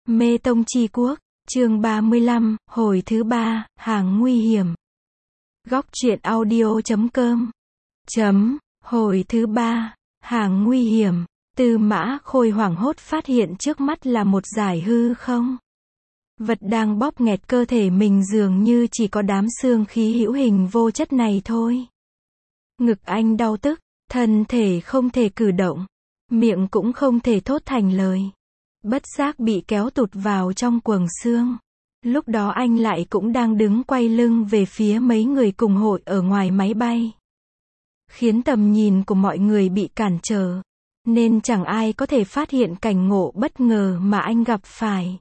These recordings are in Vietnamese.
Mê Tông Chi Quốc, chương 35, hồi thứ 3, hàng nguy hiểm. Góc truyện audio.com. Hồi thứ 3, hàng nguy hiểm. Tư Mã Khôi hoảng hốt phát hiện trước mắt là một dải hư không. Vật đang bóp nghẹt cơ thể mình dường như chỉ có đám xương khí hữu hình vô chất này thôi. Ngực anh đau tức, thân thể không thể cử động, miệng cũng không thể thốt thành lời. Bất giác bị kéo tụt vào trong quầng xương. Lúc đó anh lại cũng đang đứng quay lưng về phía mấy người cùng hội ở ngoài máy bay, khiến tầm nhìn của mọi người bị cản trở, nên chẳng ai có thể phát hiện cảnh ngộ bất ngờ mà anh gặp phải.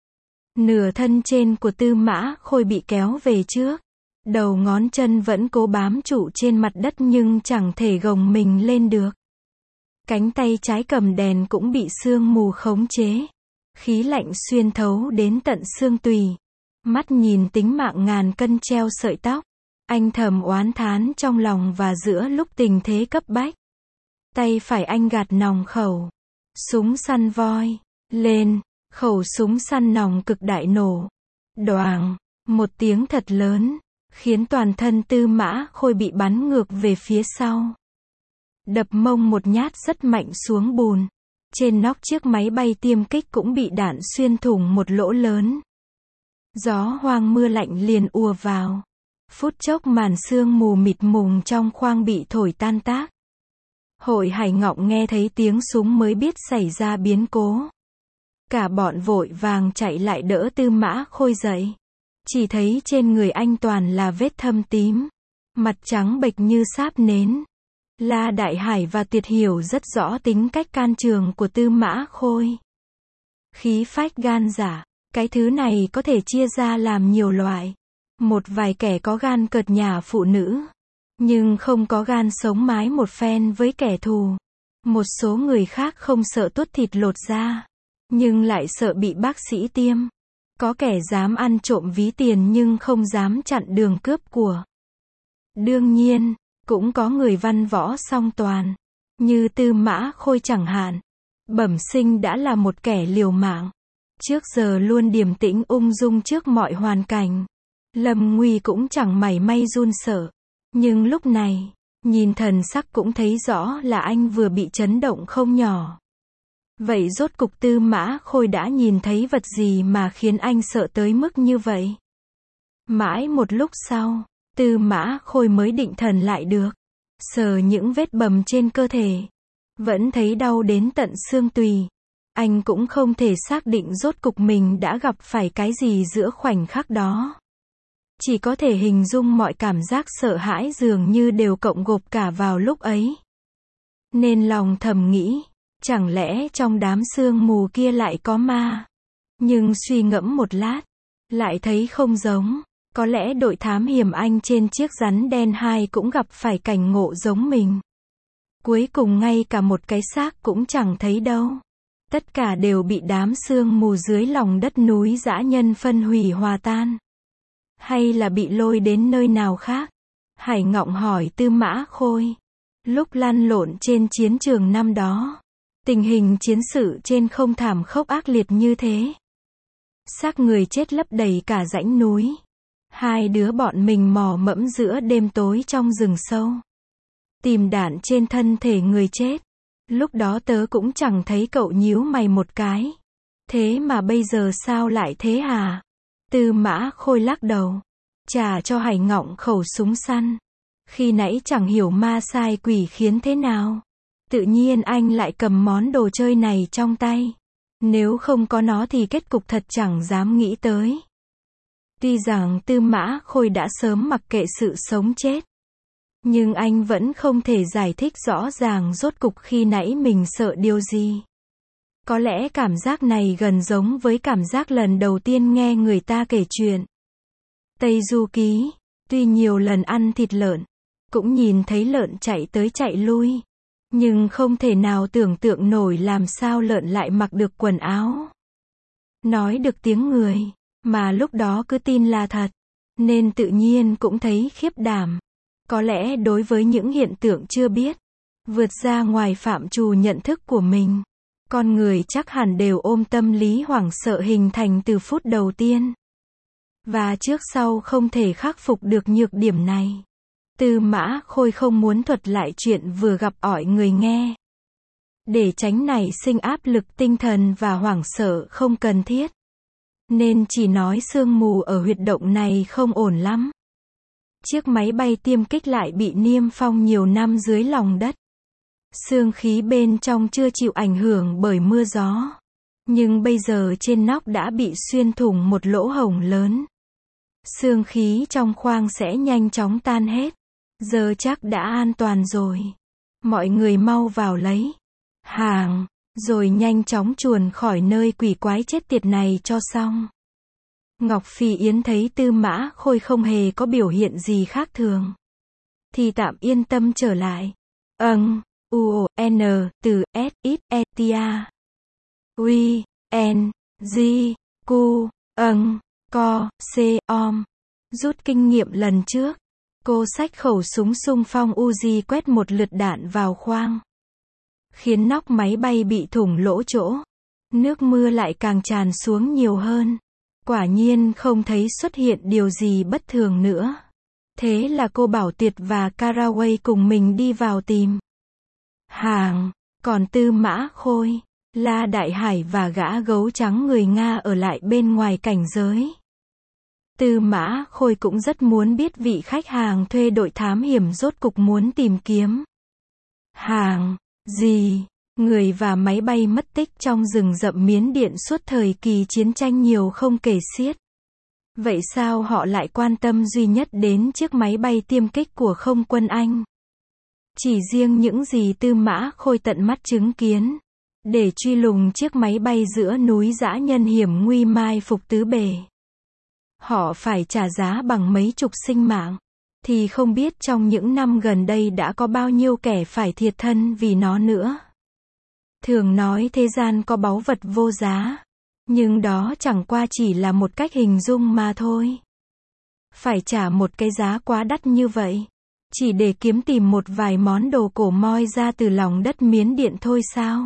Nửa thân trên của Tư Mã Khôi bị kéo về trước, đầu ngón chân vẫn cố bám trụ trên mặt đất nhưng chẳng thể gồng mình lên được. Cánh tay trái cầm đèn cũng bị sương mù khống chế. Khí lạnh xuyên thấu đến tận xương tùy. Mắt nhìn tính mạng ngàn cân treo sợi tóc. Anh thầm oán thán trong lòng và giữa lúc tình thế cấp bách. Tay phải anh gạt nòng khẩu súng săn voi lên, khẩu súng săn nòng cực đại nổ. Đoàng, một tiếng thật lớn, khiến toàn thân Tư Mã Khôi bị bắn ngược về phía sau. Đập mông một nhát rất mạnh xuống bùn. Trên nóc chiếc máy bay tiêm kích cũng bị đạn xuyên thủng một lỗ lớn. Gió hoang mưa lạnh liền ùa vào. Phút chốc màn sương mù mịt mùng trong khoang bị thổi tan tác. Hội Hải Ngọng nghe thấy tiếng súng mới biết xảy ra biến cố. Cả bọn vội vàng chạy lại đỡ Tư Mã Khôi dậy. Chỉ thấy trên người anh toàn là vết thâm tím. Mặt trắng bệch như sáp nến. La Đại Hải và Tuyệt Hiểu rất rõ tính cách can trường của Tư Mã Khôi. Khí phách gan dạ, cái thứ này có thể chia ra làm nhiều loại. Một vài kẻ có gan cợt nhả phụ nữ, nhưng không có gan sống mái một phen với kẻ thù. Một số người khác không sợ tuốt thịt lột da, nhưng lại sợ bị bác sĩ tiêm. Có kẻ dám ăn trộm ví tiền nhưng không dám chặn đường cướp của. Đương nhiên, cũng có người văn võ song toàn, như Tư Mã Khôi chẳng hạn. Bẩm sinh đã là một kẻ liều mạng. Trước giờ luôn điềm tĩnh ung dung trước mọi hoàn cảnh. Lâm nguy cũng chẳng mảy may run sợ. Nhưng lúc này, nhìn thần sắc cũng thấy rõ là anh vừa bị chấn động không nhỏ. Vậy rốt cục Tư Mã Khôi đã nhìn thấy vật gì mà khiến anh sợ tới mức như vậy? Mãi một lúc sau, Tư Mã Khôi mới định thần lại được. Sờ những vết bầm trên cơ thể, vẫn thấy đau đến tận xương tùy. Anh cũng không thể xác định rốt cục mình đã gặp phải cái gì giữa khoảnh khắc đó. Chỉ có thể hình dung mọi cảm giác sợ hãi dường như đều cộng gộp cả vào lúc ấy. Nên lòng thầm nghĩ, chẳng lẽ trong đám sương mù kia lại có ma? Nhưng suy ngẫm một lát, lại thấy không giống. Có lẽ đội thám hiểm Anh trên chiếc rắn đen 2 cũng gặp phải cảnh ngộ giống mình. Cuối cùng ngay cả một cái xác cũng chẳng thấy đâu. Tất cả đều bị đám sương mù dưới lòng đất núi dã nhân phân hủy hòa tan. Hay là bị lôi đến nơi nào khác? Hải Ngọng hỏi Tư Mã Khôi. Lúc lăn lộn trên chiến trường năm đó, tình hình chiến sự trên không thảm khốc ác liệt như thế. Xác người chết lấp đầy cả dãy núi. Hai đứa bọn mình mò mẫm giữa đêm tối trong rừng sâu, tìm đạn trên thân thể người chết. Lúc đó tớ cũng chẳng thấy cậu nhíu mày một cái. Thế mà bây giờ sao lại thế hả? Tư Mã Khôi lắc đầu, trả cho Hải Ngọng khẩu súng săn. Khi nãy chẳng hiểu ma sai quỷ khiến thế nào, tự nhiên anh lại cầm món đồ chơi này trong tay. Nếu không có nó thì kết cục thật chẳng dám nghĩ tới. Tuy rằng Tư Mã Khôi đã sớm mặc kệ sự sống chết, nhưng anh vẫn không thể giải thích rõ ràng rốt cục khi nãy mình sợ điều gì. Có lẽ cảm giác này gần giống với cảm giác lần đầu tiên nghe người ta kể chuyện Tây Du Ký. Tuy nhiều lần ăn thịt lợn, cũng nhìn thấy lợn chạy tới chạy lui, nhưng không thể nào tưởng tượng nổi làm sao lợn lại mặc được quần áo, nói được tiếng người, mà lúc đó cứ tin là thật, nên tự nhiên cũng thấy khiếp đảm. Có lẽ đối với những hiện tượng chưa biết, vượt ra ngoài phạm trù nhận thức của mình, Con người chắc hẳn đều ôm tâm lý hoảng sợ hình thành từ phút đầu tiên. Và trước sau không thể khắc phục được nhược điểm này. Tư Mã Khôi không muốn thuật lại chuyện vừa gặp ỏi người nghe. Để tránh nảy sinh áp lực tinh thần và hoảng sợ không cần thiết. Nên chỉ nói sương mù ở huyệt động này không ổn lắm. Chiếc máy bay tiêm kích lại bị niêm phong nhiều năm dưới lòng đất. Xương khí bên trong chưa chịu ảnh hưởng bởi mưa gió. Nhưng bây giờ trên nóc đã bị xuyên thủng một lỗ hổng lớn. Xương khí trong khoang sẽ nhanh chóng tan hết. Giờ chắc đã an toàn rồi. Mọi người mau vào lấy hàng, rồi nhanh chóng chuồn khỏi nơi quỷ quái chết tiệt này cho xong. Ngọc Phi Yến thấy Tư Mã Khôi không hề có biểu hiện gì khác thường. Thì tạm yên tâm trở lại. U-N, từ S-I-E-T-A. Uy, N, G, Q, Co, C-om. Rút kinh nghiệm lần trước. Cô xách khẩu súng xung phong Uzi quét một lượt đạn vào khoang. Khiến nóc máy bay bị thủng lỗ chỗ. Nước mưa lại càng tràn xuống nhiều hơn. Quả nhiên không thấy xuất hiện điều gì bất thường nữa. Thế là cô Bảo Tuyệt và Caraway cùng mình đi vào tìm hàng. Còn Tư Mã Khôi, La Đại Hải và gã gấu trắng người Nga ở lại bên ngoài cảnh giới. Tư Mã Khôi cũng rất muốn biết vị khách hàng thuê đội thám hiểm rốt cục muốn tìm kiếm hàng gì. Người và máy bay mất tích trong rừng rậm Miến Điện suốt thời kỳ chiến tranh nhiều không kể xiết. Vậy sao họ lại quan tâm duy nhất đến chiếc máy bay tiêm kích của không quân Anh? Chỉ riêng những gì Tư Mã Khôi tận mắt chứng kiến. Để truy lùng chiếc máy bay giữa núi dã nhân hiểm nguy mai phục tứ bề. Họ phải trả giá bằng mấy chục sinh mạng. Thì không biết trong những năm gần đây đã có bao nhiêu kẻ phải thiệt thân vì nó nữa. Thường nói thế gian có báu vật vô giá. Nhưng đó chẳng qua chỉ là một cách hình dung mà thôi. Phải trả một cái giá quá đắt như vậy. Chỉ để kiếm tìm một vài món đồ cổ moi ra từ lòng đất Miến Điện thôi sao?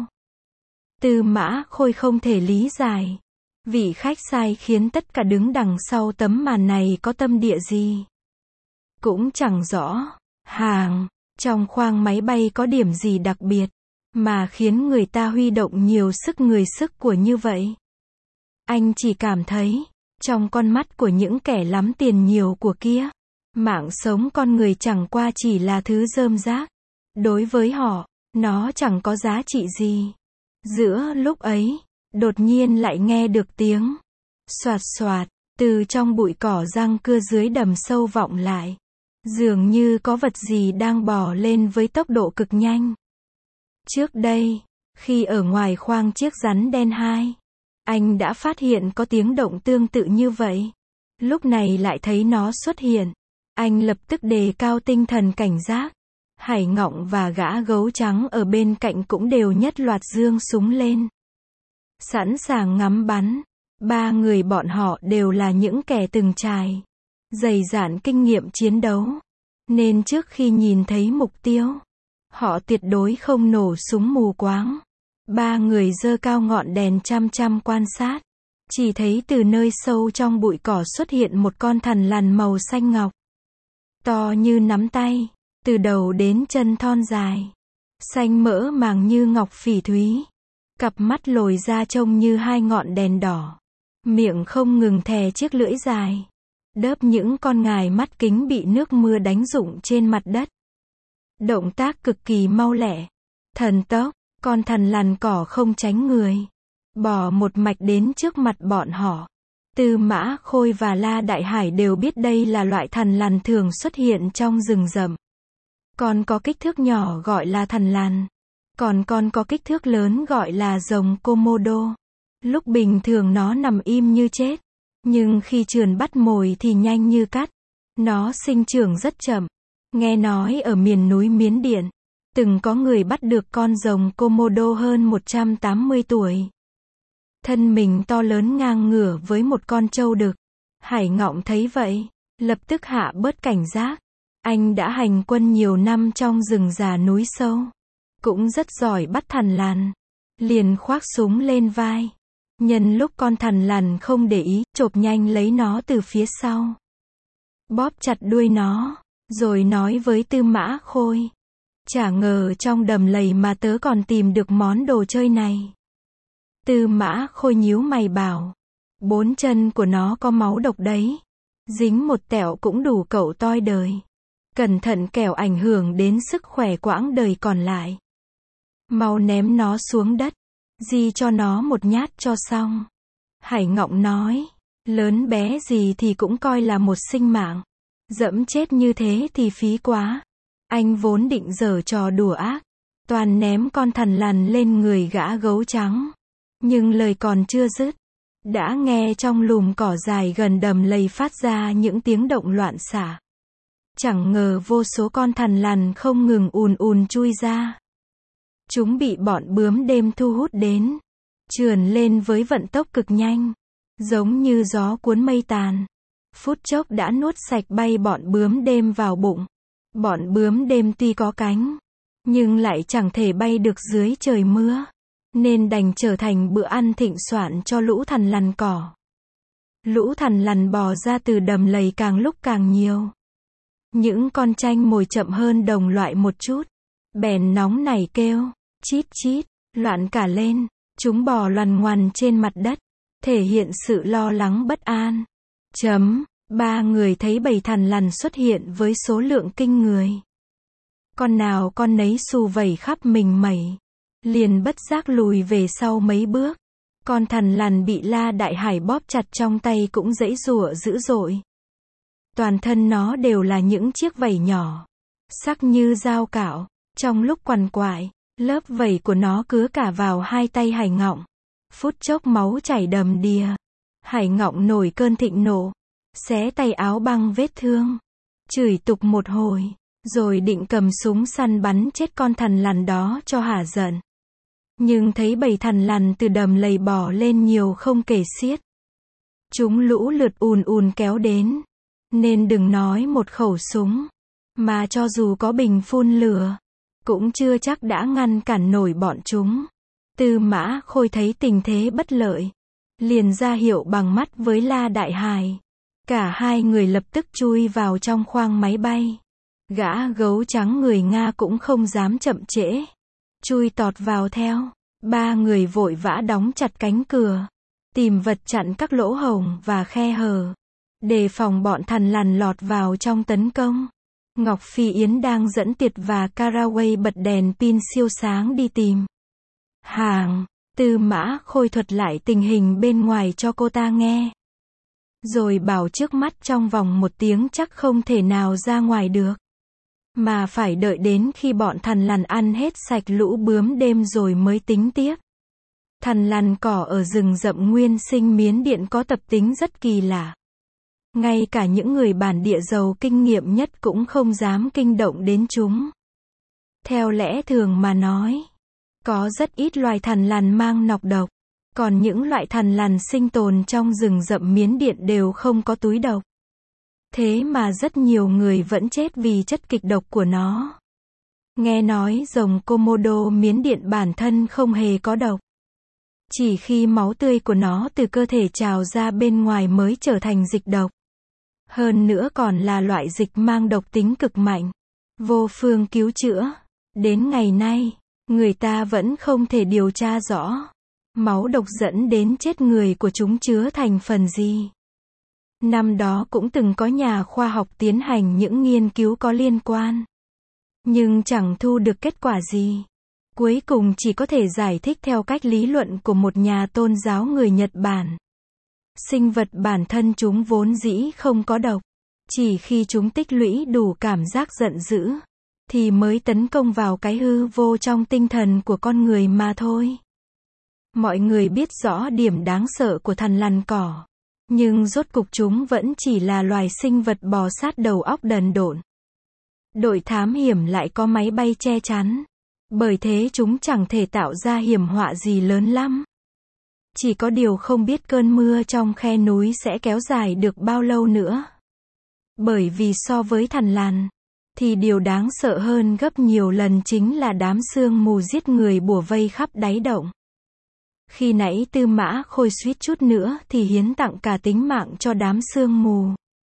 Tư Mã Khôi không thể lý giải. Vị khách sai khiến tất cả đứng đằng sau tấm màn này có tâm địa gì. Cũng chẳng rõ. Hàng trong khoang máy bay có điểm gì đặc biệt. Mà khiến người ta huy động nhiều sức người sức của như vậy. Anh chỉ cảm thấy, trong con mắt của những kẻ lắm tiền nhiều của kia, mạng sống con người chẳng qua chỉ là thứ rơm rác. Đối với họ, nó chẳng có giá trị gì. Giữa lúc ấy, đột nhiên lại nghe được tiếng xoạt xoạt, từ trong bụi cỏ răng cưa dưới đầm sâu vọng lại. Dường như có vật gì đang bò lên với tốc độ cực nhanh. Trước đây, khi ở ngoài khoang chiếc rắn đen 2, anh đã phát hiện có tiếng động tương tự như vậy. Lúc này lại thấy nó xuất hiện. Anh lập tức đề cao tinh thần cảnh giác. Hải Ngọng và gã gấu trắng ở bên cạnh cũng đều nhất loạt giương súng lên. Sẵn sàng ngắm bắn. Ba người bọn họ đều là những kẻ từng trải, dày dạn kinh nghiệm chiến đấu. Nên trước khi nhìn thấy mục tiêu, họ tuyệt đối không nổ súng mù quáng. Ba người giơ cao ngọn đèn chăm chăm quan sát. Chỉ thấy từ nơi sâu trong bụi cỏ xuất hiện một con thằn lằn màu xanh ngọc. To như nắm tay, từ đầu đến chân thon dài. Xanh mỡ màng như ngọc phỉ thúy. Cặp mắt lồi ra trông như hai ngọn đèn đỏ. Miệng không ngừng thè chiếc lưỡi dài. Đớp những con ngài mắt kính bị nước mưa đánh rụng trên mặt đất. Động tác cực kỳ mau lẹ. Thần tốc, con thằn lằn cỏ không tránh người. Bò một mạch đến trước mặt bọn họ. Tư Mã Khôi và La Đại Hải đều biết đây là loại thằn lằn thường xuất hiện trong rừng rậm. Con có kích thước nhỏ gọi là thằn lằn. Còn con có kích thước lớn gọi là rồng Komodo. Lúc bình thường nó nằm im như chết. Nhưng khi trườn bắt mồi thì nhanh như cắt. Nó sinh trưởng rất chậm. Nghe nói ở miền núi Miến Điện, từng có người bắt được con rồng Komodo hơn 180 tuổi. Thân mình to lớn ngang ngửa với một con trâu đực. Hải Ngọng thấy vậy, lập tức hạ bớt cảnh giác. Anh đã hành quân nhiều năm trong rừng già núi sâu. Cũng rất giỏi bắt thằn lằn. liền khoác súng lên vai. Nhân lúc con thằn lằn không để ý, chộp nhanh lấy nó từ phía sau. Bóp chặt đuôi nó, rồi nói với Tư Mã Khôi. Chả ngờ trong đầm lầy mà tớ còn tìm được món đồ chơi này. Tư Mã Khôi nhíu mày bảo. 4 chân của nó có máu độc đấy. Dính một tẹo cũng đủ cậu toi đời. Cẩn thận kẻo ảnh hưởng đến sức khỏe quãng đời còn lại. Mau ném nó xuống đất. Di cho nó một nhát cho xong. Hải Ngọng nói. Lớn bé gì thì cũng coi là một sinh mạng. Dẫm chết như thế thì phí quá. Anh vốn định giở trò đùa ác. Toàn ném con thằn lằn lên người gã gấu trắng. Nhưng lời còn chưa dứt. Đã nghe trong lùm cỏ dài gần đầm lầy phát ra những tiếng động loạn xạ. Chẳng ngờ vô số con thằn lằn không ngừng ùn ùn chui ra. Chúng bị bọn bướm đêm thu hút đến. Trườn lên với vận tốc cực nhanh. Giống như gió cuốn mây tàn. Phút chốc đã nuốt sạch bay bọn bướm đêm vào bụng. Bọn bướm đêm tuy có cánh, nhưng lại chẳng thể bay được dưới trời mưa. Nên đành trở thành bữa ăn thịnh soạn cho lũ thằn lằn cỏ. Lũ thằn lằn bò ra từ đầm lầy càng lúc càng nhiều. Những con chanh mồi chậm hơn đồng loại một chút. Bèn nóng nảy kêu, chít chít, loạn cả lên. Chúng bò loằn ngoằn trên mặt đất, thể hiện sự lo lắng bất an. 3 người thấy bầy thằn lằn xuất hiện với số lượng kinh người. Con nào con nấy xù vẩy khắp mình mẩy. Liền bất giác lùi về sau mấy bước. Con thằn lằn bị La Đại Hải bóp chặt trong tay cũng giãy giụa dữ dội. Toàn thân nó đều là những chiếc vảy nhỏ, sắc như dao cạo. Trong lúc quằn quại, lớp vảy của nó cứa cả vào hai tay Hải Ngọng. Phút chốc máu chảy đầm đìa. Hải Ngọng nổi cơn thịnh nộ, xé tay áo băng vết thương, chửi tục một hồi, rồi định cầm súng săn bắn chết con thằn lằn đó cho hả giận. Nhưng thấy bầy thằn lằn từ đầm lầy bò lên nhiều không kể xiết. Chúng lũ lượt ùn ùn kéo đến, nên đừng nói một khẩu súng, mà cho dù có bình phun lửa, cũng chưa chắc đã ngăn cản nổi bọn chúng. Tư Mã Khôi thấy tình thế bất lợi, liền ra hiệu bằng mắt với La Đại Hải. Cả hai người lập tức chui vào trong khoang máy bay. Gã gấu trắng người Nga cũng không dám chậm trễ, chui tọt vào theo. 3 người vội vã đóng chặt cánh cửa, tìm vật chặn các lỗ hổng và khe hở, đề phòng bọn thằn lằn lọt vào trong tấn công. Ngọc Phi Yến đang dẫn Tiệt và Caraway bật đèn pin siêu sáng đi tìm hàng. Tư Mã Khôi thuật lại tình hình bên ngoài cho cô ta nghe, rồi bảo trước mắt trong vòng 1 tiếng chắc không thể nào ra ngoài được, mà phải đợi đến khi bọn thằn lằn ăn hết sạch lũ bướm đêm rồi mới tính tiếp. Thằn lằn cỏ ở rừng rậm nguyên sinh Miến Điện có tập tính rất kỳ lạ. Ngay cả những người bản địa giàu kinh nghiệm nhất cũng không dám kinh động đến chúng. Theo lẽ thường mà nói, có rất ít loài thằn lằn mang nọc độc, còn những loại thằn lằn sinh tồn trong rừng rậm Miến Điện đều không có túi độc. Thế mà rất nhiều người vẫn chết vì chất kịch độc của nó. Nghe nói rồng Komodo Miến Điện bản thân không hề có độc. Chỉ khi máu tươi của nó từ cơ thể trào ra bên ngoài mới trở thành dịch độc. Hơn nữa còn là loại dịch mang độc tính cực mạnh, vô phương cứu chữa. Đến ngày nay, người ta vẫn không thể điều tra rõ máu độc dẫn đến chết người của chúng chứa thành phần gì. Năm đó cũng từng có nhà khoa học tiến hành những nghiên cứu có liên quan, nhưng chẳng thu được kết quả gì. Cuối cùng chỉ có thể giải thích theo cách lý luận của một nhà tôn giáo người Nhật Bản. Sinh vật bản thân chúng vốn dĩ không có độc, chỉ khi chúng tích lũy đủ cảm giác giận dữ, thì mới tấn công vào cái hư vô trong tinh thần của con người mà thôi. Mọi người biết rõ điểm đáng sợ của thằn lằn cỏ, nhưng rốt cục chúng vẫn chỉ là loài sinh vật bò sát đầu óc đần độn. Đội thám hiểm lại có máy bay che chắn, bởi thế chúng chẳng thể tạo ra hiểm họa gì lớn lắm. Chỉ có điều không biết cơn mưa trong khe núi sẽ kéo dài được bao lâu nữa. Bởi vì so với thằn lằn, thì điều đáng sợ hơn gấp nhiều lần chính là đám sương mù giết người bủa vây khắp đáy động. Khi nãy Tư Mã Khôi suýt chút nữa thì hiến tặng cả tính mạng cho đám sương mù.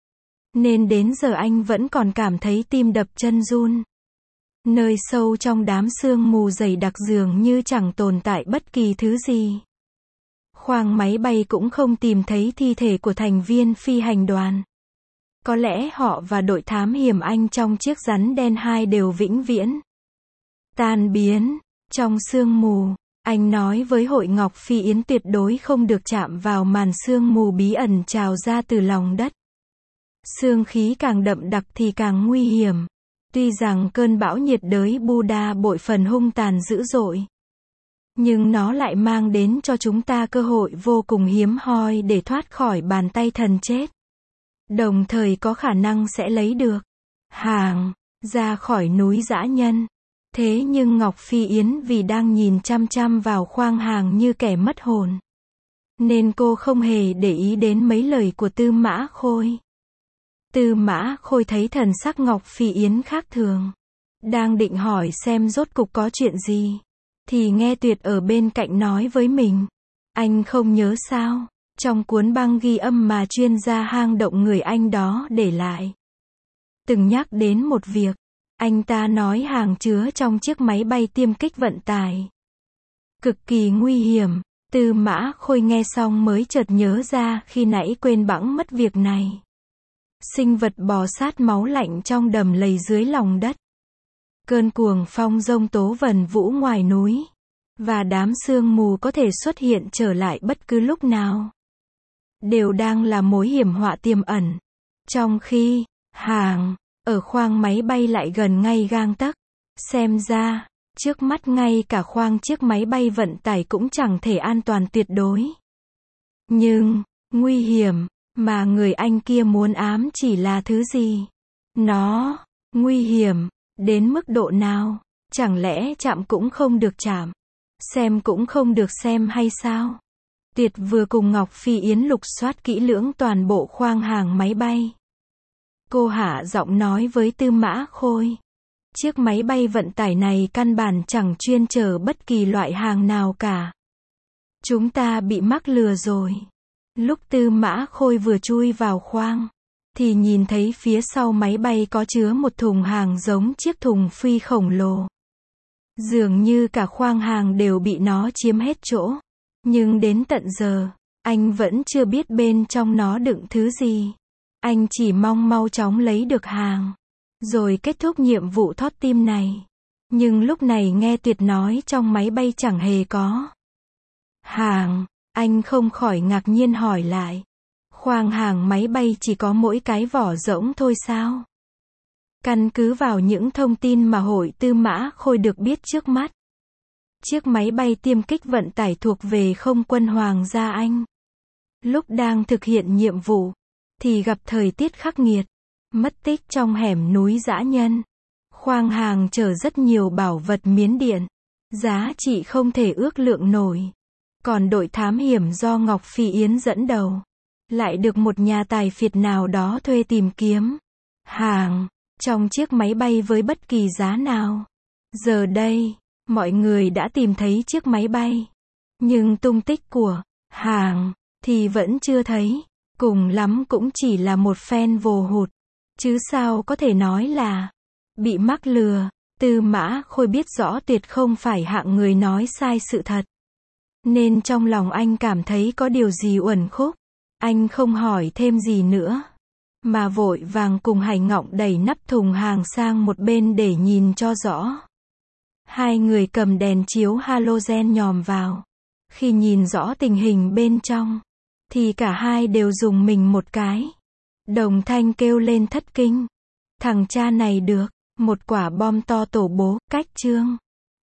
Nên đến giờ anh vẫn còn cảm thấy tim đập chân run. Nơi sâu trong đám sương mù dày đặc dường như chẳng tồn tại bất kỳ thứ gì. Khoang máy bay cũng không tìm thấy thi thể của thành viên phi hành đoàn. Có lẽ họ và đội thám hiểm Anh trong chiếc rắn đen 2 đều vĩnh viễn tan biến trong sương mù. Anh nói với Hội Ngọc Phi Yến tuyệt đối không được chạm vào màn sương mù bí ẩn trào ra từ lòng đất. Sương khí càng đậm đặc thì càng nguy hiểm. Tuy rằng cơn bão nhiệt đới Buddha bội phần hung tàn dữ dội, nhưng nó lại mang đến cho chúng ta cơ hội vô cùng hiếm hoi để thoát khỏi bàn tay thần chết. Đồng thời có khả năng sẽ lấy được hàng ra khỏi núi dã nhân. Thế nhưng Ngọc Phi Yến vì đang nhìn chăm chăm vào khoang hàng như kẻ mất hồn, nên cô không hề để ý đến mấy lời của Tư Mã Khôi. Tư Mã Khôi thấy thần sắc Ngọc Phi Yến khác thường, đang định hỏi xem rốt cục có chuyện gì, thì nghe Tuyệt ở bên cạnh nói với mình. Anh không nhớ sao, trong cuốn băng ghi âm mà chuyên gia hang động người Anh đó để lại, từng nhắc đến một việc. Anh ta nói hàng chứa trong chiếc máy bay tiêm kích vận tải cực kỳ nguy hiểm. Tư Mã Khôi nghe xong mới chợt nhớ ra khi nãy quên bẵng mất việc này. Sinh vật bò sát máu lạnh trong đầm lầy dưới lòng đất, cơn cuồng phong giông tố vần vũ ngoài núi, và đám sương mù có thể xuất hiện trở lại bất cứ lúc nào, đều đang là mối hiểm họa tiềm ẩn. Trong khi hàng ở khoang máy bay lại gần ngay gang tấc. Xem ra, trước mắt ngay cả khoang chiếc máy bay vận tải cũng chẳng thể an toàn tuyệt đối. Nhưng, nguy hiểm mà người Anh kia muốn ám chỉ là thứ gì? Nó nguy hiểm đến mức độ nào? Chẳng lẽ chạm cũng không được chạm, xem cũng không được xem hay sao? Tuyệt vừa cùng Ngọc Phi Yến lục soát kỹ lưỡng toàn bộ khoang hàng máy bay. Cô hạ giọng nói với Tư Mã Khôi. Chiếc máy bay vận tải này căn bản chẳng chuyên chở bất kỳ loại hàng nào cả. Chúng ta bị mắc lừa rồi. Lúc Tư Mã Khôi vừa chui vào khoang, thì nhìn thấy phía sau máy bay có chứa một thùng hàng giống chiếc thùng phi khổng lồ. Dường như cả khoang hàng đều bị nó chiếm hết chỗ. Nhưng đến tận giờ, anh vẫn chưa biết bên trong nó đựng thứ gì. Anh chỉ mong mau chóng lấy được hàng, rồi kết thúc nhiệm vụ thót tim này. Nhưng lúc này nghe Tuyệt nói trong máy bay chẳng hề có hàng, anh không khỏi ngạc nhiên hỏi lại. Khoang hàng máy bay chỉ có mỗi cái vỏ rỗng thôi sao? Căn cứ vào những thông tin mà Hội Tư Mã Khôi được biết trước mắt, chiếc máy bay tiêm kích vận tải thuộc về không quân Hoàng gia Anh. Lúc đang thực hiện nhiệm vụ, thì gặp thời tiết khắc nghiệt, mất tích trong hẻm núi dã nhân. Khoang hàng chở rất nhiều bảo vật miến điện, giá trị không thể ước lượng nổi. Còn đội thám hiểm do Ngọc Phi Yến dẫn đầu, lại được một nhà tài phiệt nào đó thuê tìm kiếm hàng trong chiếc máy bay với bất kỳ giá nào. Giờ đây, mọi người đã tìm thấy chiếc máy bay, nhưng tung tích của hàng thì vẫn chưa thấy. Cùng lắm cũng chỉ là một phen vồ hụt, chứ sao có thể nói là bị mắc lừa. Tư Mã Khôi biết rõ Tuyệt không phải hạng người nói sai sự thật, nên trong lòng anh cảm thấy có điều gì uẩn khúc. Anh không hỏi thêm gì nữa, mà vội vàng cùng Hải Ngọng đẩy nắp thùng hàng sang một bên để nhìn cho rõ. Hai người cầm đèn chiếu halogen nhòm vào. Khi nhìn rõ tình hình bên trong, thì cả hai đều rùng mình một cái. Đồng thanh kêu lên thất kinh. Thằng cha này được một quả bom to tổ bố, cách chương.